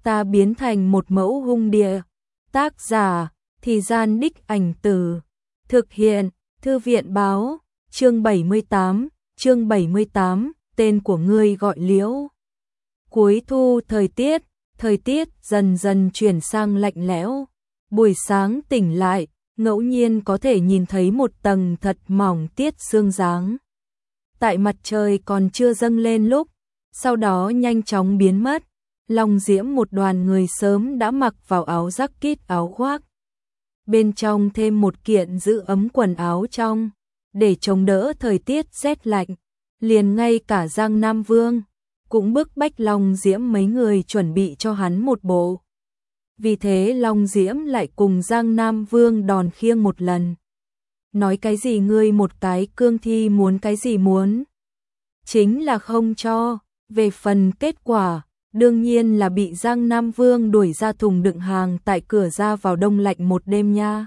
ta biến thành một mẫu hung địa. Tác giả, Thì Gian Đích Ảnh Từ. Thực hiện, Thư viện báo, chương 78, tên của ngươi gọi Liễu. Cuối thu thời tiết dần dần chuyển sang lạnh lẽo. Buổi sáng tỉnh lại, ngẫu nhiên có thể nhìn thấy một tầng thật mỏng tiết sương giáng. Tại mặt trời còn chưa dâng lên lúc, sau đó nhanh chóng biến mất. Long Diễm một đoàn người sớm đã mặc vào áo jacket áo khoác. Bên trong thêm một kiện giữ ấm quần áo trong, để chống đỡ thời tiết rét lạnh. Liền ngay cả Giang Nam Vương cũng bức bách Long Diễm mấy người chuẩn bị cho hắn một bộ. Vì thế Long Diễm lại cùng Giang Nam Vương đòn khiêng một lần. Nói cái gì ngươi một cái cương thi muốn cái gì muốn. Chính là không cho, về phần kết quả, đương nhiên là bị Giang Nam Vương đuổi ra thùng đựng hàng tại cửa ra vào đông lạnh một đêm nha.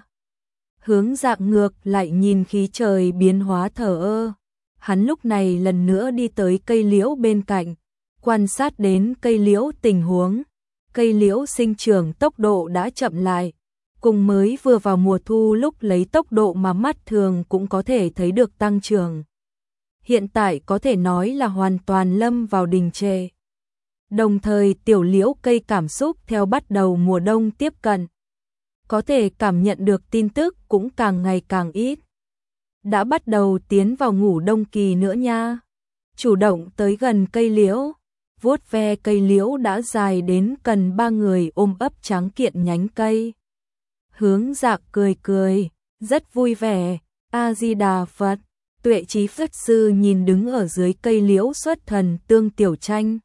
Hướng Dạng ngược lại nhìn khí trời biến hóa thờ ơ. Hắn lúc này lần nữa đi tới cây liễu bên cạnh, quan sát đến cây liễu tình huống. Cây liễu sinh trưởng tốc độ đã chậm lại, cùng mới vừa vào mùa thu lúc lấy tốc độ mà mắt thường cũng có thể thấy được tăng trưởng. Hiện tại có thể nói là hoàn toàn lâm vào đình trệ. Đồng thời tiểu liễu cây cảm xúc theo bắt đầu mùa đông tiếp cận. Có thể cảm nhận được tin tức cũng càng ngày càng ít. Đã bắt đầu tiến vào ngủ đông kỳ nữa nha. Chủ động tới gần cây liễu, vuốt ve cây liễu đã dài đến cần 3 người ôm ấp tráng kiện nhánh cây. Hướng Dạng cười cười, rất vui vẻ. A-di-đà Phật. Tuệ Trí Phật Sư nhìn đứng ở dưới cây liễu xuất thần Tương Tiểu Tranh.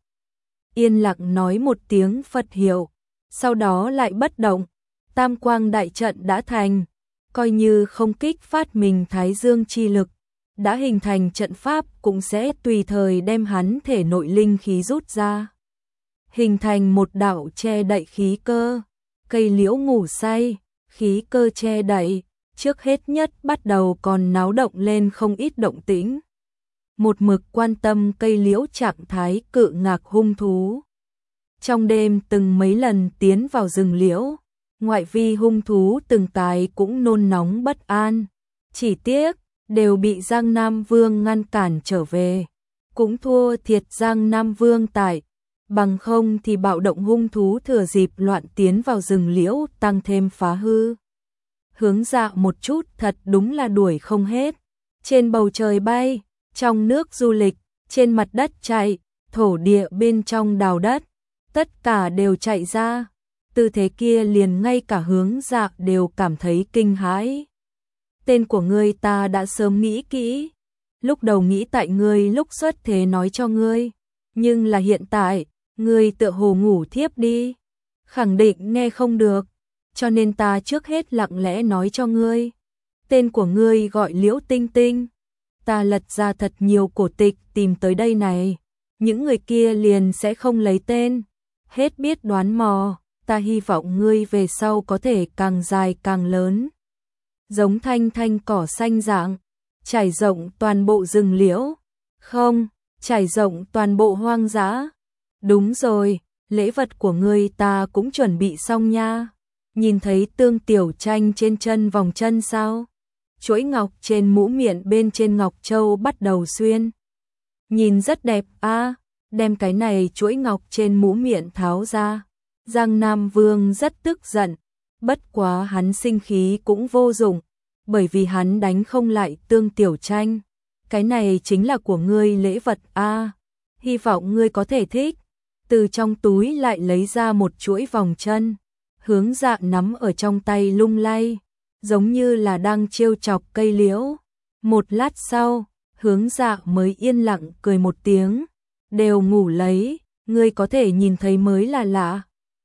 Yên lặng nói một tiếng Phật hiệu, sau đó lại bất động. Tam quang đại trận đã thành, coi như không kích phát mình Thái Dương chi lực, đã hình thành trận pháp cũng sẽ tùy thời đem hắn thể nội linh khí rút ra. Hình thành một đạo che đậy khí cơ, cây liễu ngủ say, khí cơ che đậy, trước hết nhất bắt đầu còn náo động lên không ít động tĩnh. Một mực quan tâm cây liễu trạng thái cự ngạc hung thú. Trong đêm từng mấy lần tiến vào rừng liễu, ngoại vi hung thú từng cái cũng nôn nóng bất an. Chỉ tiếc, đều bị Giang Nam Vương ngăn cản trở về. Cũng thua thiệt Giang Nam Vương tại, bằng không thì bạo động hung thú thừa dịp loạn tiến vào rừng liễu tăng thêm phá hư. Hướng Dạ một chút thật đúng là đuổi không hết. Trên bầu trời bay, trong nước du lịch, trên mặt đất chạy, thổ địa bên trong đào đất, tất cả đều chạy ra. Tư thế kia liền ngay cả Hướng Dạ đều cảm thấy kinh hãi. Tên của ngươi ta đã sớm nghĩ kỹ, lúc đầu nghĩ tại ngươi lúc xuất thế nói cho ngươi, nhưng là hiện tại, ngươi tựa hồ ngủ thiếp đi, khẳng định nghe không được, cho nên ta trước hết lặng lẽ nói cho ngươi. Tên của ngươi gọi Liễu Tinh Tinh. Ta lật ra thật nhiều cổ tịch tìm tới đây này, những người kia liền sẽ không lấy tên, hết biết đoán mò. Ta hy vọng ngươi về sau có thể càng dài càng lớn, giống thanh thanh cỏ xanh dạng, trải rộng toàn bộ rừng liễu, không, trải rộng toàn bộ hoang dã. Đúng rồi, lễ vật của ngươi ta cũng chuẩn bị xong nha. Nhìn thấy Tương Tiểu Tranh trên chân vòng chân sao? Chuỗi ngọc trên mũ miệng bên trên ngọc châu bắt đầu xuyên. Nhìn rất đẹp a, đem cái này chuỗi ngọc trên mũ miệng tháo ra. Giang Nam Vương rất tức giận, bất quá hắn sinh khí cũng vô dụng, bởi vì hắn đánh không lại Tương Tiểu Tranh. Cái này chính là của ngươi lễ vật a, hy vọng ngươi có thể thích. Từ trong túi lại lấy ra một chuỗi vòng chân, Hướng Dạ nắm ở trong tay lung lay, giống như là đang trêu chọc cây liễu. Một lát sau, Hướng Dạ mới yên lặng cười một tiếng, đều ngủ lấy, ngươi có thể nhìn thấy mới là lạ.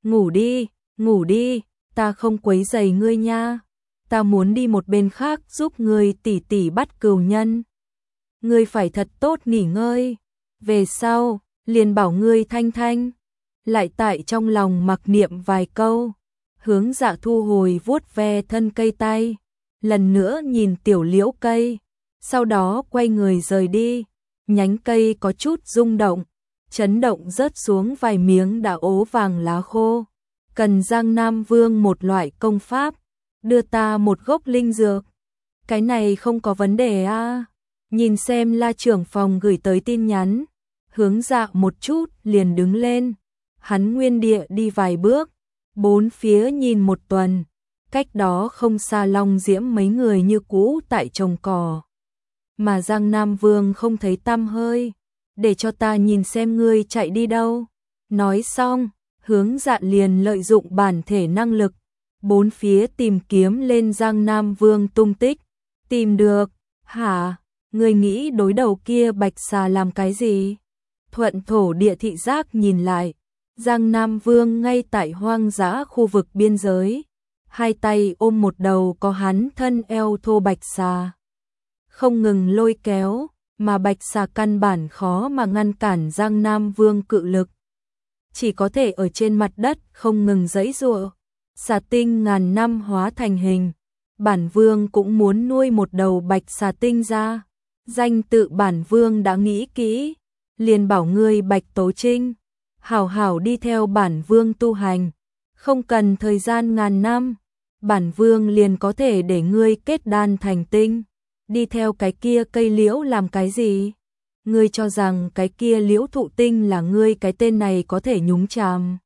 Ngủ đi, ta không quấy rầy ngươi nha. Ta muốn đi một bên khác giúp ngươi tỉ tỉ bắt cừu nhân. Ngươi phải thật tốt nghỉ ngơi. Về sau, liền bảo ngươi thanh thanh. Lại tại trong lòng mặc niệm vài câu. Hướng Dạ thu hồi vuốt ve thân cây tay. Lần nữa nhìn tiểu liễu cây. Sau đó quay người rời đi. Nhánh cây có chút rung động. chấn động rớt xuống vài miếng đã ố vàng lá khô. Cần Giang Nam Vương một loại công pháp, đưa ta một gốc linh dược. Cái này không có vấn đề à? Nhìn xem La trưởng phòng gửi tới tin nhắn, Hướng Dạ một chút liền đứng lên. Hắn nguyên địa đi vài bước, bốn phía nhìn một tuần. Cách đó không xa Long Diễm mấy người như cũ tại trồng cỏ. Mà Giang Nam Vương không thấy tăm hơi. Để cho ta nhìn xem ngươi chạy đi đâu. Nói xong, Hướng Dạ liền lợi dụng bản thể năng lực, bốn phía tìm kiếm lên Giang Nam Vương tung tích. Tìm được, hả? Ngươi nghĩ đối đầu kia bạch xà làm cái gì? Thuận thổ địa thị giác nhìn lại, Giang Nam Vương ngay tại hoang dã khu vực biên giới, hai tay ôm một đầu có hắn thân eo thô bạch xà. Không ngừng lôi kéo, mà bạch xà căn bản khó mà ngăn cản Giang Nam Vương cự lực. Chỉ có thể ở trên mặt đất không ngừng giãy giụa. Xà tinh ngàn năm hóa thành hình, bản vương cũng muốn nuôi một đầu bạch xà tinh ra. Danh tự bản vương đã nghĩ kỹ, liền bảo ngươi Bạch Tố Trinh, hảo hảo đi theo bản vương tu hành, không cần thời gian ngàn năm, bản vương liền có thể để ngươi kết đan thành tinh. Đi theo cái kia cây liễu làm cái gì? Ngươi cho rằng cái kia liễu thụ tinh là ngươi cái tên này có thể nhúng chàm?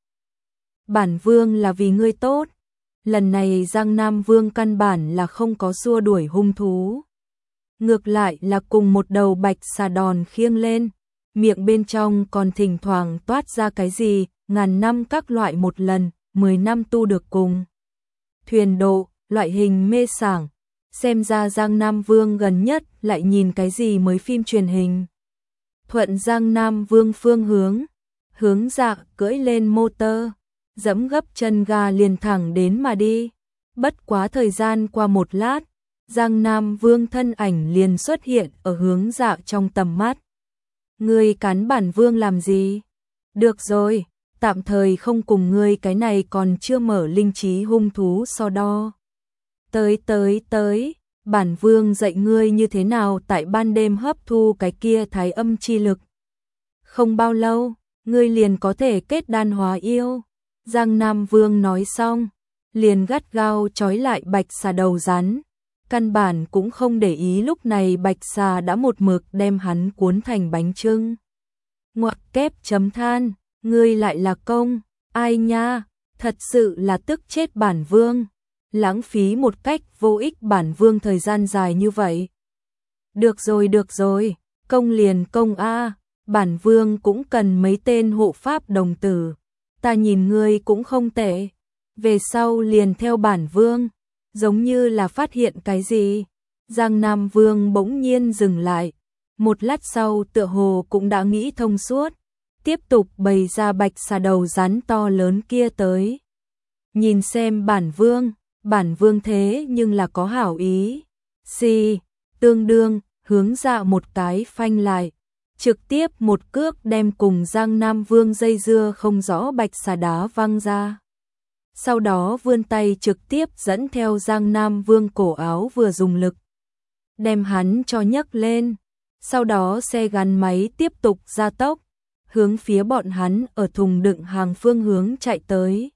Bản vương là vì ngươi tốt. Lần này Giang Nam Vương căn bản là không có xua đuổi hung thú. Ngược lại là cùng một đầu bạch xà đòn khiêng lên, miệng bên trong còn thỉnh thoảng toát ra cái gì, ngàn năm các loại một lần, 10 năm tu được cùng. Thuyền độ, loại hình mê sảng, xem ra Giang Nam Vương gần nhất lại nhìn cái gì mới phim truyền hình. Thuận Giang Nam Vương phương hướng, Hướng Dạ cưỡi lên motor, dẫm gấp chân ga liền thẳng đến mà đi. Bất quá thời gian qua một lát, Giang Nam Vương thân ảnh liền xuất hiện ở Hướng Dạ trong tầm mắt. Ngươi cắn bản vương làm gì? Được rồi, tạm thời không cùng ngươi, cái này còn chưa mở linh trí hung thú so đo. Tới, bản vương dạy ngươi như thế nào tại ban đêm hấp thu cái kia thái âm chi lực. Không bao lâu, ngươi liền có thể kết đan hóa yêu. Giang Nam Vương nói xong, liền gắt gao trói lại bạch xà đầu rắn. Căn bản cũng không để ý lúc này bạch xà đã một mực đem hắn cuốn thành bánh chưng. Ngoặc kép chấm than, ngươi lại là công, ai nha, thật sự là tức chết bản vương. Lãng phí một cách vô ích bản vương thời gian dài như vậy. Được rồi, công liền công a, bản vương cũng cần mấy tên hộ pháp đồng tử. Ta nhìn ngươi cũng không tệ, về sau liền theo bản vương. Giống như là phát hiện cái gì, Giang Nam Vương bỗng nhiên dừng lại, một lát sau tựa hồ cũng đã nghĩ thông suốt, tiếp tục bày ra bạch xà đầu rắn to lớn kia tới. Nhìn xem bản vương thế nhưng là có hảo ý. Tương đương, Hướng Dạ một cái phanh lại, trực tiếp một cước đem cùng Giang Nam Vương dây dưa không rõ bạch xà đá văng ra. Sau đó vươn tay trực tiếp dẫn theo Giang Nam Vương cổ áo vừa dùng lực, đem hắn cho nhấc lên. Sau đó xe gắn máy tiếp tục gia tốc, hướng phía bọn hắn ở thùng đựng hàng phương hướng chạy tới.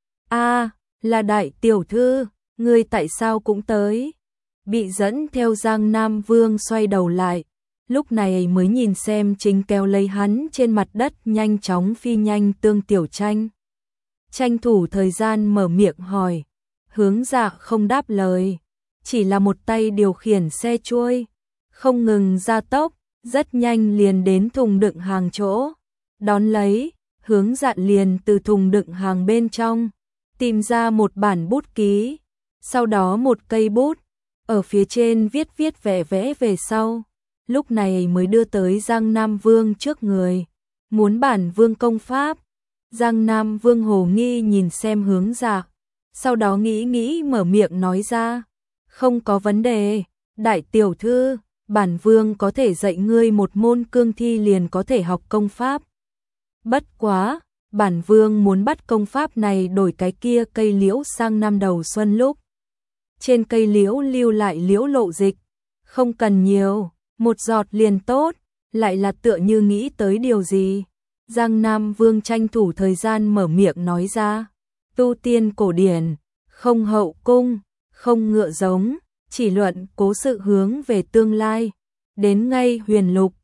A, là đại tiểu thư, ngươi tại sao cũng tới? Bị dẫn theo Giang Nam Vương xoay đầu lại, lúc này mới nhìn xem chính kéo lấy hắn trên mặt đất nhanh chóng phi nhanh Tương Tiểu Tranh. Tranh thủ thời gian mở miệng hỏi, Hướng Dạ không đáp lời, chỉ là một tay điều khiển xe trôi, không ngừng gia tốc, rất nhanh liền đến thùng đựng hàng chỗ. Đón lấy, Hướng Dạ liền từ thùng đựng hàng bên trong tìm ra một bản bút ký, sau đó một cây bút, ở phía trên viết vẽ về sau, lúc này mới đưa tới Giang Nam Vương trước người, muốn bản vương công pháp. Giang Nam Vương hồ nghi nhìn xem Hướng Dạ, sau đó nghĩ mở miệng nói ra, không có vấn đề, đại tiểu thư, bản vương có thể dạy ngươi một môn cương thi liền có thể học công pháp. Bất quá, bản vương muốn bắt công pháp này đổi cái kia cây liễu sang năm đầu xuân lúc. Trên cây liễu lưu lại liễu lộ dịch, không cần nhiều, một giọt liền tốt, lại là tựa như nghĩ tới điều gì. Giang Nam Vương tranh thủ thời gian mở miệng nói ra, tu tiên cổ điển, không hậu cung, không ngựa giống, chỉ luận cố sự hướng về tương lai. Đến ngay Huyền Lục,